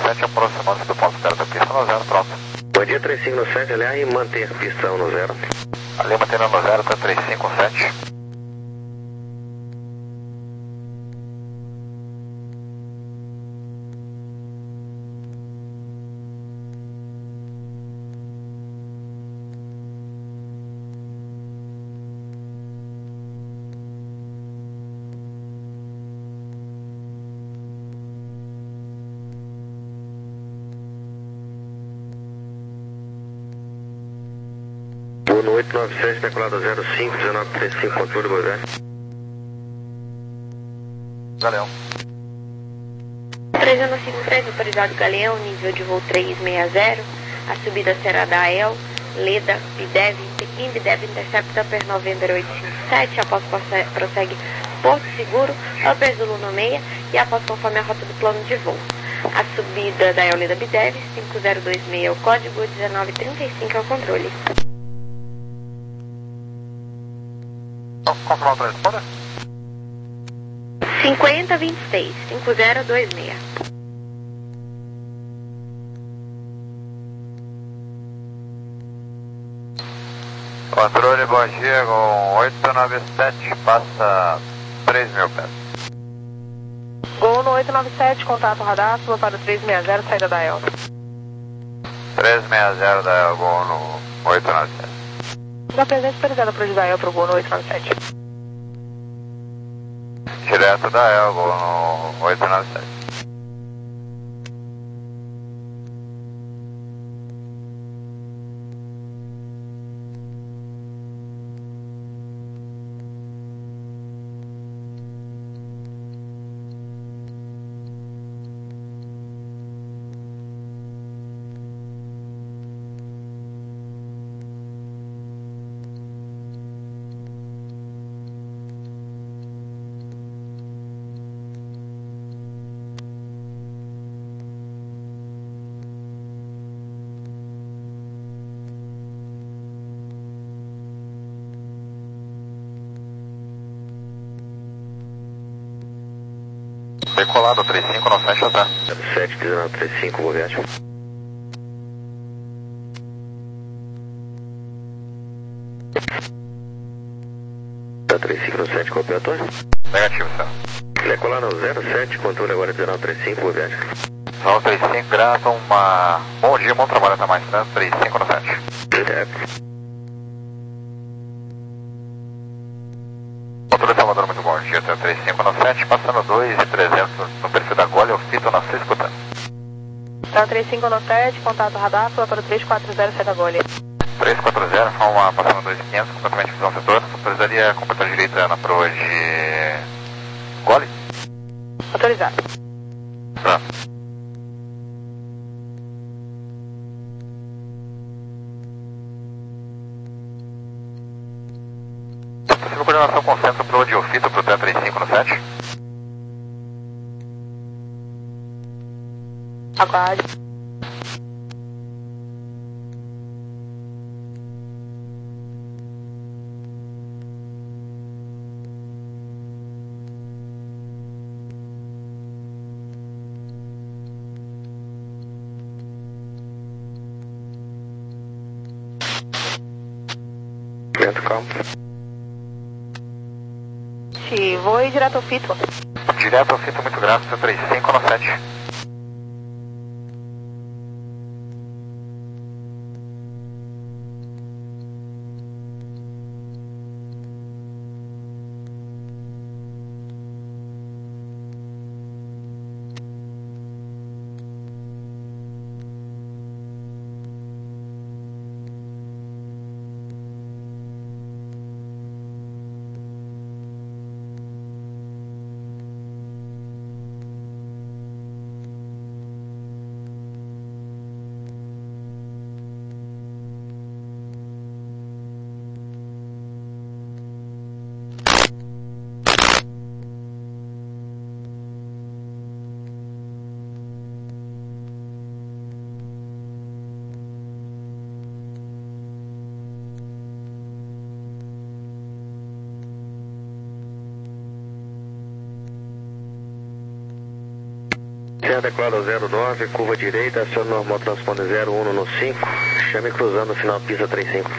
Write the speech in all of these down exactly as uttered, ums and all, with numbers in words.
sete aproximando-se do ponto zero da pista no zero, pronto. Bom dia, três cinco sete, aliás, e manter a pista no zero. Ali mantendo no zero, tá três cinco sete. No oito nove sete, decolado zero cinco, dezenove trinta e cinco, controle, boa tarde. Galeão. três um cinco três, autorizado Galeão, nível de voo trezentos e sessenta. A subida será da A E L, Leda, Bidev, Pequim, Bidev Intercepta, per November oito cinco sete, após prossegue Porto Seguro, Upper Zulu no meia e após conforme a rota do plano de voo. A subida da A E L Leda Bidev, cinco zero dois seis é o código, dezenove trinta e cinco é o controle. Confirmar o transponder? cinquenta vinte e seis, cinco zero dois seis. Controle, bom dia, com oito nove sete, passa três mil pés. Gol no oito nove sete, contato radar, suba para o três seis zero, saída da E L. três seis zero da E L, gol no oito nove sete. Da presente autorizada para o da E L para o gol no oito nove sete. Direto da E L, gol no oito nove sete. Decolado três cinco no sete, tá? zero sete, dezenove trinta e cinco, boa viagem. Tá três cinco no sete, qual é o piloto? Negativo, senhor. Decolado zero sete, controle agora dezenove trinta e cinco, boa viagem. São três cinco, grata, uma... Bom dia, bom trabalho, até mais, tá? três cinco no sete. Certo. Controle Salvador, muito bom dia, tá? três cinco no sete, passando dois e trezentos no perfil da Gole, eu fito na sua escutando. Tá três cinco no sete, contato radar, suba para o três quatro zero, saída da Gole. três quatro zero, forma passando dois e quinhentos, completamente visão setor, autorizaria completar direita na proa de Gole? Autorizado. Pronto. Possível coordenação com centro proa de Ofito para o T três cinco no sete? Aguarde. Vento calmo. Se voe direto ao fito. Direto ao fito, muito grato, T três cinco no sete. Serra declara zero nove, curva direita, aciona normal transponder zero um no cinco, chame cruzando final pista trinta e cinco.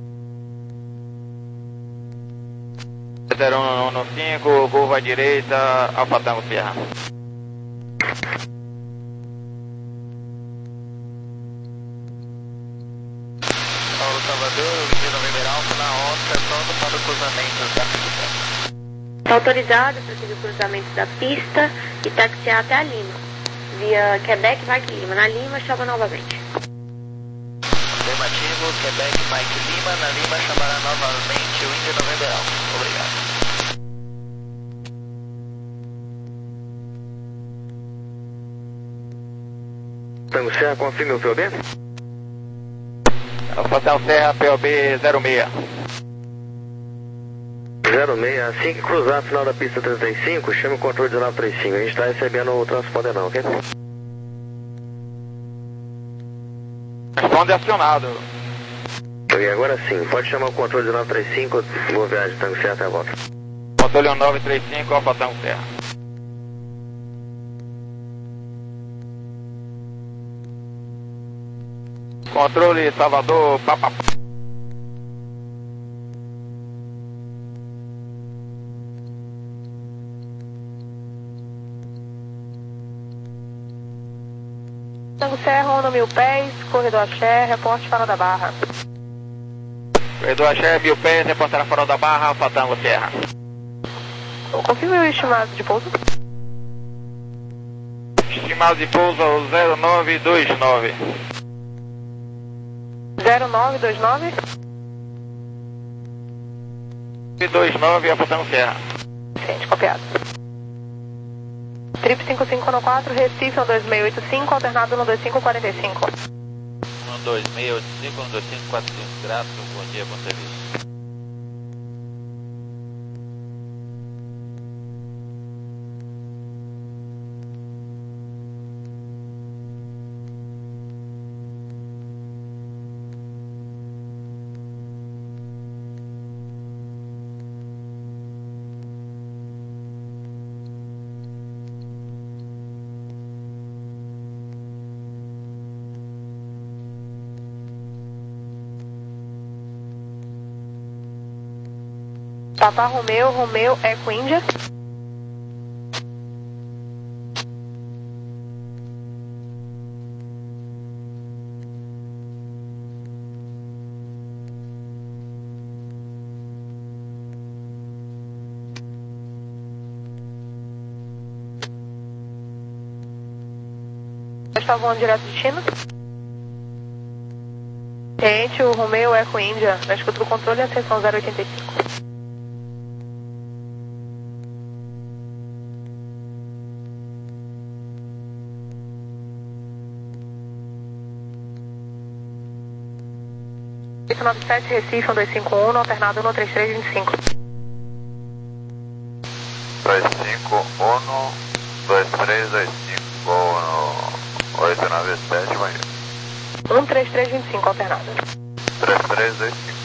zero um no cinco, curva direita, Alfa Tango Sierra. Paulo Salvador, Índia November Alfa na onça, pronto para o cruzamento da pista. Está autorizado para seguir o cruzamento da pista e taxiar até a Lima. Via Quebec, Mike Lima. Na Lima, chama novamente. Afirmativo, Quebec, Mike Lima. Na Lima, chamará novamente o Índia November Alfa. Obrigado. Tango Serra, confirme o P O B? Alfa Tango Serra, P O B zero seis. zero seis, assim que cruzar a final da pista trinta e cinco, chame o controle dezenove trinta e cinco. A gente está recebendo o transponder não, ok? Responde acionado. Ok, agora sim, pode chamar o controle dezenove trinta e cinco, boa viagem, Tango Serra, até a volta. Controle nove três cinco, Alfa Tango Serra. Controle Salvador, Papa. Tango Serra, Onda mil pés, corredor Axé, reporte Farol da Barra. Corredor Axé, mil pés, reportar Farol da Barra, Alfa Tango Serra. Confirme o estimado de pouso. Estimado de pouso zero nove dois nove. zero nove dois nove. dois nove, Alfa Tango Serra. Ciente, copiado. Trip cinco cinco um quatro, Recife um dois seis oito cinco, alternado um dois cinco quatro cinco. um dois seis oito cinco, um dois cinco quatro cinco, grato, bom dia, bom serviço. Papa Romeu, Romeu, Eco Índia. Está voando direto de China. Ciente, o Romeu, Eco Índia, na escuta do controle, atenção zero oitenta e cinco. oito nove sete, Recife, um dois cinco um, alternado um três três dois cinco. dois cinco um, dois três dois cinco, oito nove sete, vai. um três três dois cinco, alternado. três três dois cinco.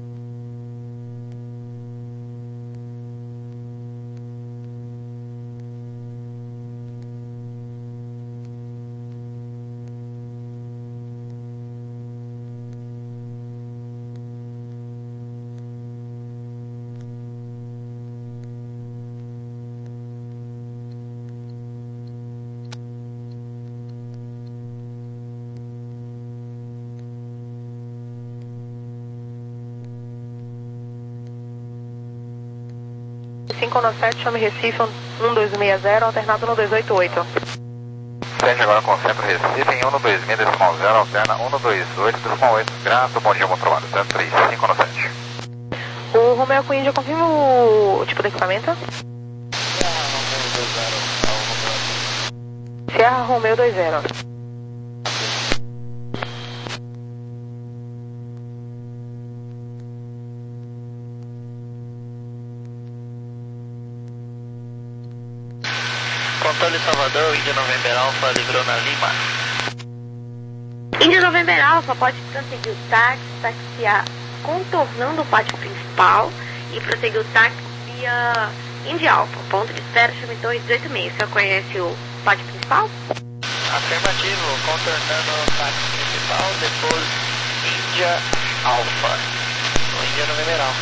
cinco nove sete, chame Recife, um dois seis zero, alternado um dois oito oito. Frente agora concentra Recife em um dois seis, decimal zero, alterna um dois oito, decimal oito, grato, bom dia, bom trabalho, zero três cinco sete. O Romeu com Índia, confirma o tipo de equipamento? Sierra Romeu dois zero. Controle Salvador, Índia November Alfa, livrou na Lima. Índia November Alfa pode prosseguir o táxi, taxiar contornando o pátio principal e prosseguir o táxi via Índia Alfa. Ponto de espera, chame Torre dezoito e meio. O senhor conhece o táxi principal? Afirmativo, contornando o táxi principal, depois Índia Alfa, no Índia no numeral.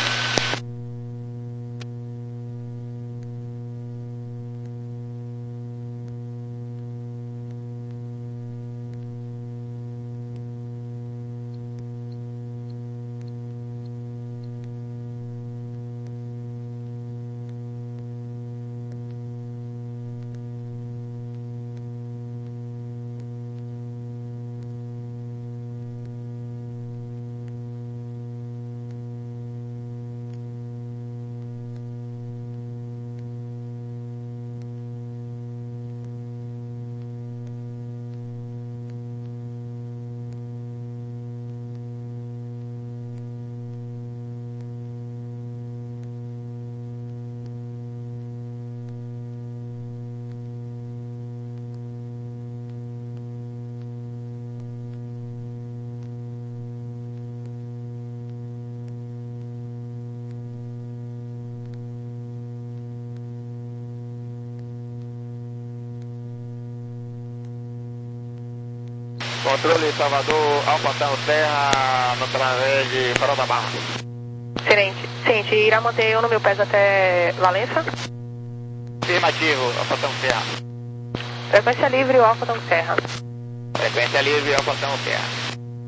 Controle Salvador, Alfa Tango Terra, no através de Farol da Barra. Excelente. Ciente, irá manter eu no meu pés até Valença? Afirmativo, Alfa Tango Terra. Frequência livre, o Alfa Tango Terra. Frequência livre, Alfa Tango Terra.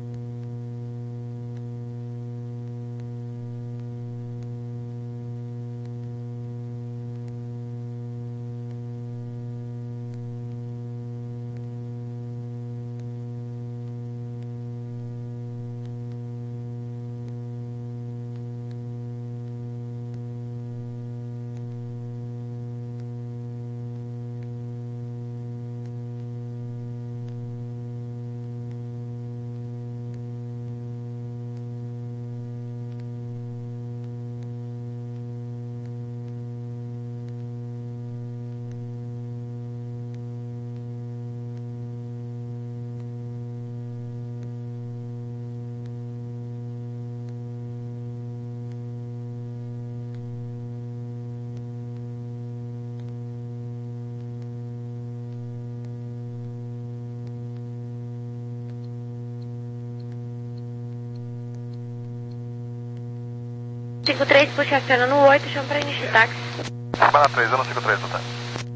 cinco três, puxa a cena no oito, chama pra início de táxi. Semana três, eu não cinco três, tá?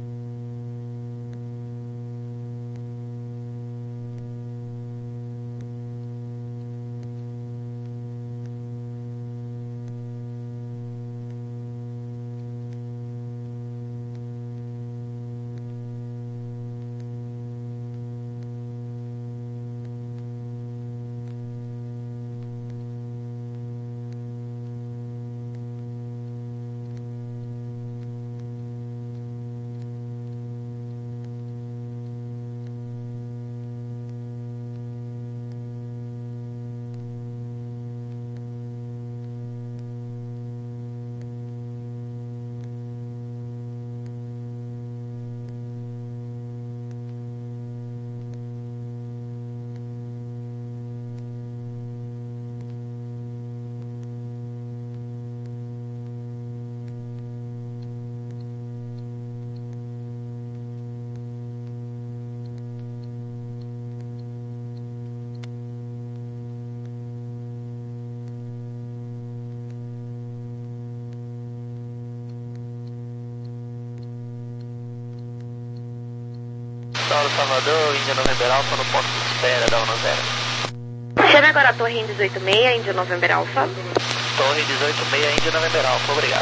Saulo Salvador, Índia November Alfa, no ponto de espera da um zero. Chame agora a Torre Índia dezoito seis, Índia November Alfa. Torre dezoito seis, Índia November Alfa, obrigado.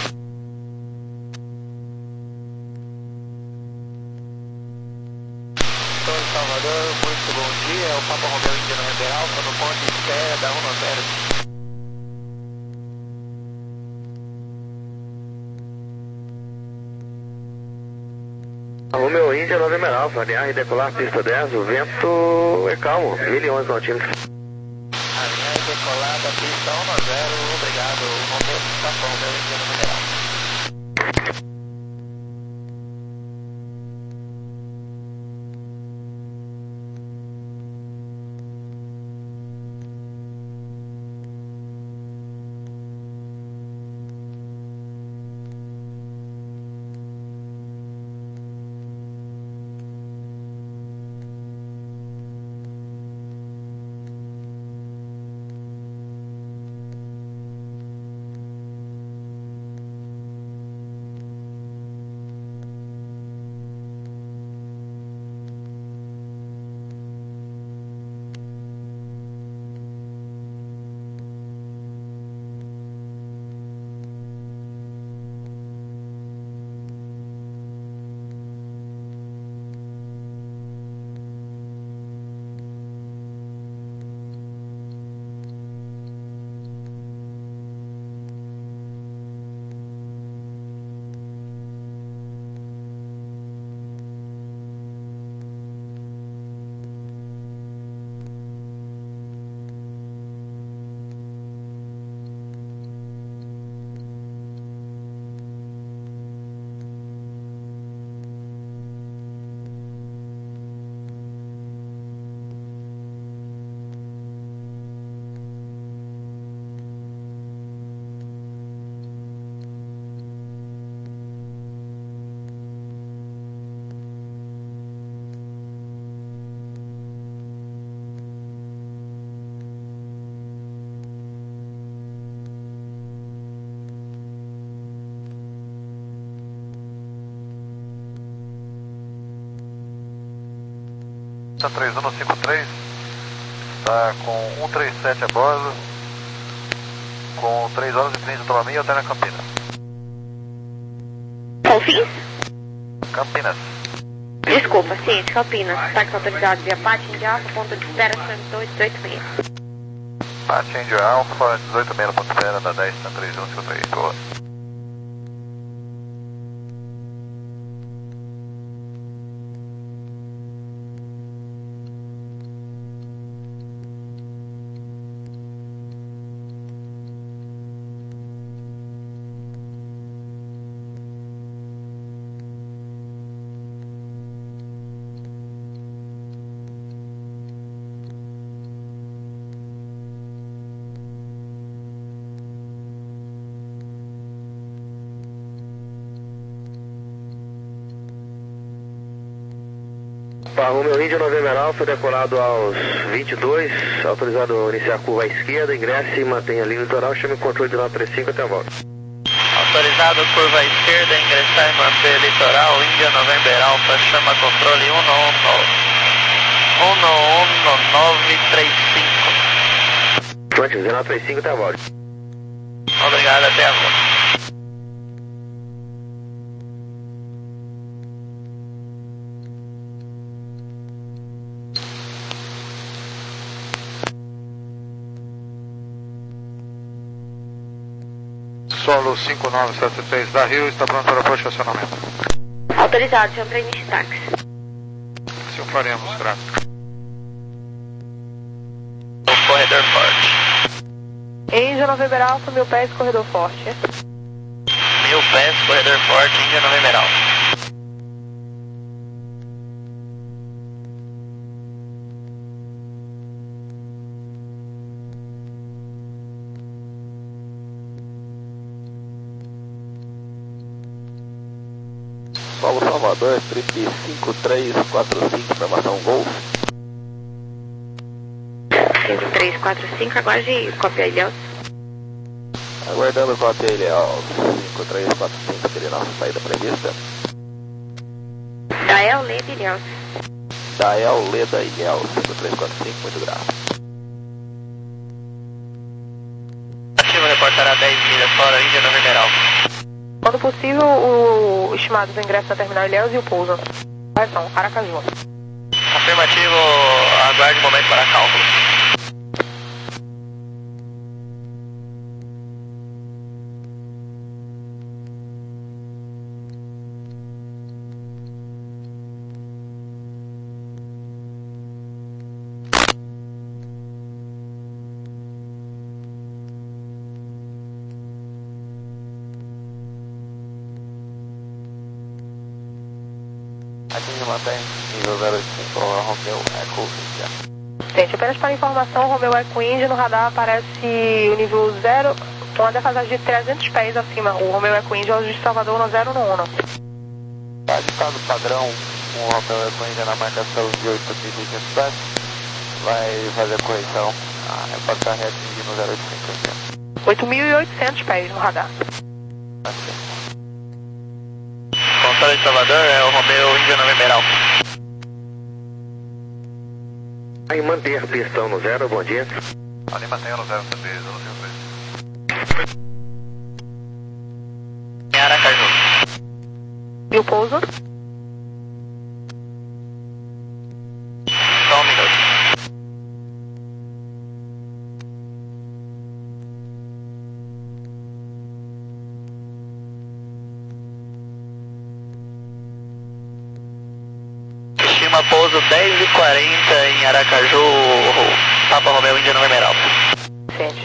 Saulo Salvador, muito bom dia, é o Papa Romeu Índia November Alfa, no ponto de espera da um zero. Romeu Índia November Alfa, alinhar e decolar pista dez, o vento é calmo, mil e onze centímetros. Alinhar e decolar da pista um zero, obrigado, Romeu, Papa Romeu Índia November Alfa. três um cinco três, está com um três sete a bordo, com três horas e trinta de Tolomia e alterna Campinas. Confins? Campinas. Desculpa, ciente, Campinas. Táxi autorizado via Pátio India Alfa, ponto de espera, Santo dezoito seis. Pátio India Alfa, dezoito seis, ponto de espera, da dez, três um cinco três, boa. Romeo Índia November Alfa, decolado aos vinte e dois, autorizado a iniciar a curva à esquerda, ingresse e mantenha a linha litoral, chame o controle de nove três cinco até a volta. Autorizado curva à esquerda, ingressar e manter litoral, Índia November Alfa, chama controle um um nove três cinco. Pronto, dezenove três cinco até a volta. Obrigado, até a volta. Solo cinco nove sete três da Rio, está pronto para o estacionamento. Autorizado, chama para início de táxi. Assim o faremos, graças. O corredor forte. Índia November Alfa, mil pés, corredor forte. Mil pés, corredor forte, Índia November Alfa. Paulo Salvador, trip cinco três quatro cinco, informação Golf. cinco três quatro cinco, aguarde cópia Ilhéus. Aguardando cópia Ilhéus, cinco três quatro cinco, seria nossa saída prevista. Dael, Leda, Ilhéus. Dael, Leda, Ilhéus, cinco três quatro cinco, muito grave. Ativo reportará dez milhas fora, Índia November Alfa. Quando possível, o estimado do ingresso na terminal Ilhéus e o pouso. Correção, Aracaju. Afirmativo, aguarde um momento para cálculo. Aqui me mantém, nível zero oito cinco, Romeo Eco India. Gente, apenas para informação, o Romeo Eco India no radar aparece o nível zero, uma defasagem de trezentos pés acima. O Romeo Eco India hoje de Salvador no zero no um. Tá estado padrão, o Romeo Eco India na marcação de oito mil e quinhentos pés, vai fazer a correção, a reportar reatingir no zero oito cinco aqui. oito mil e oitocentos pés no radar. Aqui. Controle de Salvador é o Romeo Índia November Alfa. Aí manter pistão no zero, bom dia. Ali mantenha no zero três um cinco três. Em Aracaju. E o pouso? Só um minuto. Estima pouso dez e quarenta em Aracaju, Papa Romeo Índia November Alfa. Gente.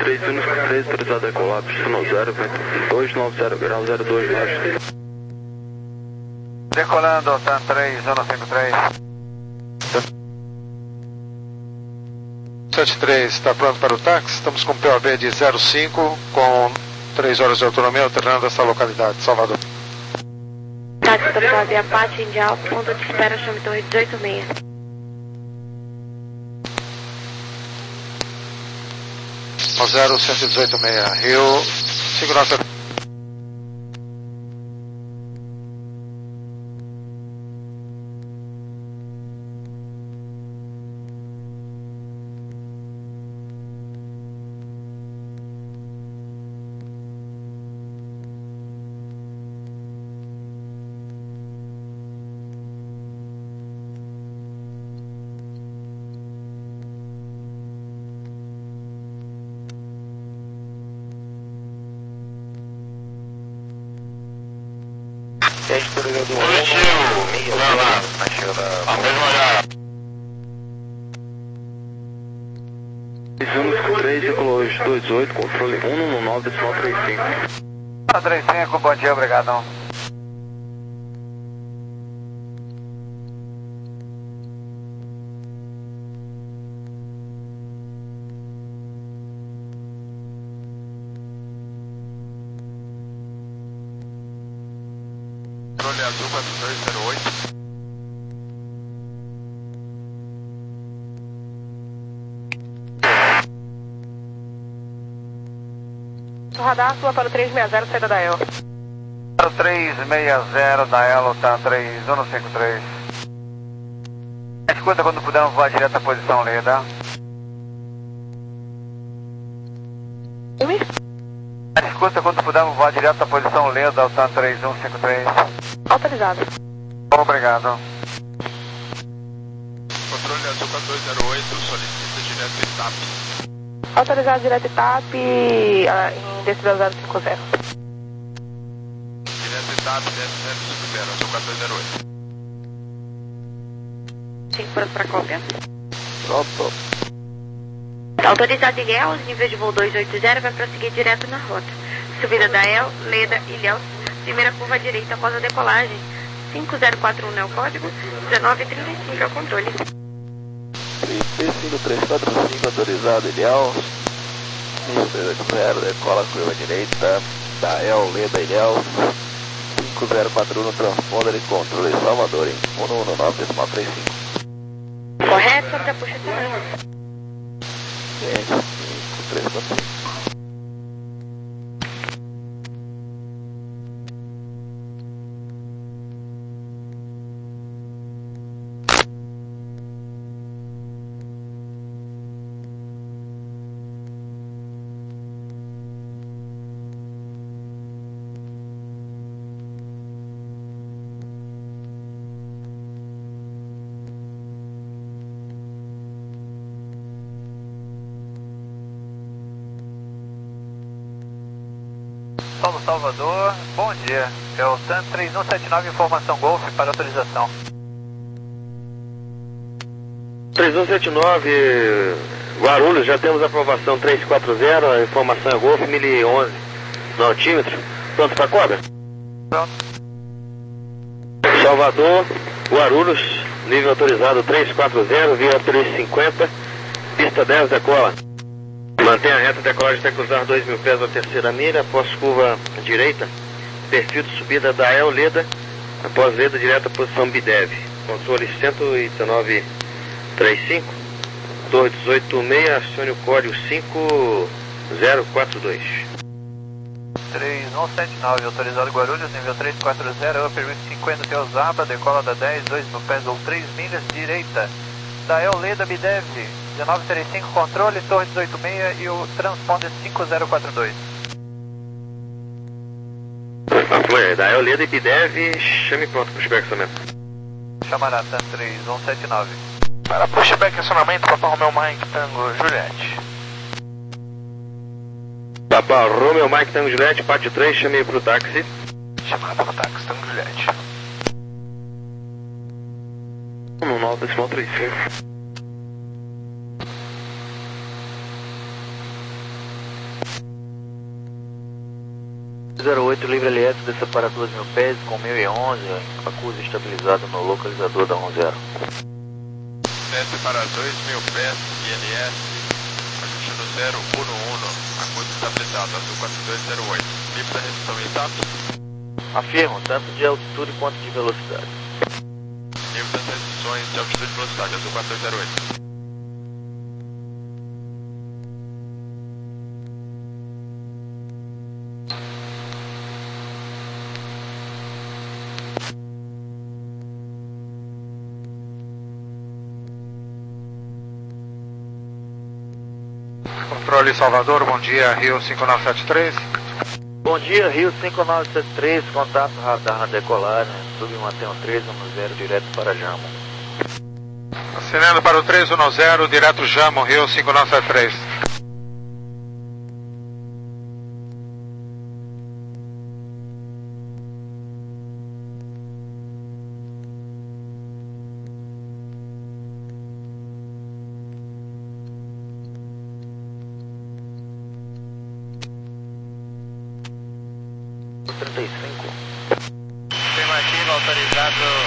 três Unos três, autorizado a decolar, pistão zero, dois nove zero grau, zero dois baixo. Decolando, TAM três, Uno cinco três. sete três, está pronto para o táxi, estamos com P O B de zero cinco, com três horas de autonomia, alternando essa localidade, Salvador. Táxi autorizado e Apache, Indial, ponto de espera, chame torre dezoito seis. zero um um oito seis, Rio, segurança. Positivo, Vai lá, ao mesmo olhar. Unos três, decolou dois oito, controle um no nove decimal três cinco. três cinco, bom dia, obrigadão. Controle azul quatro dois zero oito. Radar, sua para o três seis zero, saída da E L. Para o três seis zero da Elo, TAM três, Uno cinco três. Escuta quando pudermos voar direto à posição Leda. Oi? Escuta quando pudermos voar direto à posição Leda, ao TAM três um cinco três. Autorizado. Obrigado. Controle azul quatro dois zero oito, solicita direto E T A P. Autorizado direto E T A P uh, em decibel zero cinco zero. Direto E T A P, zero cinco zero, azul quatro dois zero oito. Cinco pronto para cópia. pronto. Autorizado Ilhéus, nível de voo dois oito zero, vai prosseguir direto na rota. Subida da El, Leda, Ilhéus, primeira curva à direita após a decolagem. cinco zero quatro um é o código, dezenove trinta e cinco é o controle. P cinco três quatro cinco, autorizado, Ilhéus. cinco três oito zero, decola curva direita da El, Leda, Ilhéus. cinco zero quatro um no transponder e controle Salvador em um um nove decimal três cinco. Correto, sobre a puxa também. cinco três quatro cinco. Paulo Salvador, bom dia. É o TAM três um sete nove, informação Golf para autorização. três um sete nove, Guarulhos, já temos aprovação três quatro zero, a informação é Golf mil e onze no altímetro. Pronto para cobra? Pronto. Salvador, Guarulhos, nível autorizado três quatro zero, via três cinquenta, pista dez, decola. Mantenha a reta, decolagem até cruzar dois mil pés da terceira milha, após curva direita, perfil de subida da El, Leda, após Leda, direto à posição Bidev. Controle cento e dezenove trinta e cinco, torre dezoito seis, acione o código cinco zero quatro dois. três um sete nove, autorizado Guarulhos, nível três quatro zero, permite cinquenta Teosaba, decola da dez, dois mil pés ou três milhas, direita. Da El, Leda, Bidev, dezenove trinta e cinco, controle, torre dezoito seis e o transponder cinco zero quatro dois. Da El, Leda e Bidev, chame pronto, pushback acionamento. Chamará TAM três um sete nove. Para pushback acionamento, Papa Romeo Mike Tango Juliette. Papa Romeo Mike Tango Juliette, parte três, chame pro táxi. Chamada para o táxi Tango Juliette. um nove decimal três cinco. zero oito, livre L S, desça para dois mil pés com mil e onze, acusa estabilizado no localizador da um zero. Desce para dois mil pés, I L S, ajuste no zero um um, acusa estabilizado, azul quatro dois zero oito. Livre da restrição em status? Afirmo, tanto de altitude quanto de velocidade. Livre das restrições de altitude e velocidade, azul quatro dois zero oito. Controle Salvador, bom dia, Rio cinco nove sete três. Bom dia, Rio cinco nove sete três, contato radar na decolagem, submantém o três um zero direto para Jamo. Assinando para o três um zero, direto Jamo, Rio cinco nove sete três. trinta e cinco. Afirmativo, autorizado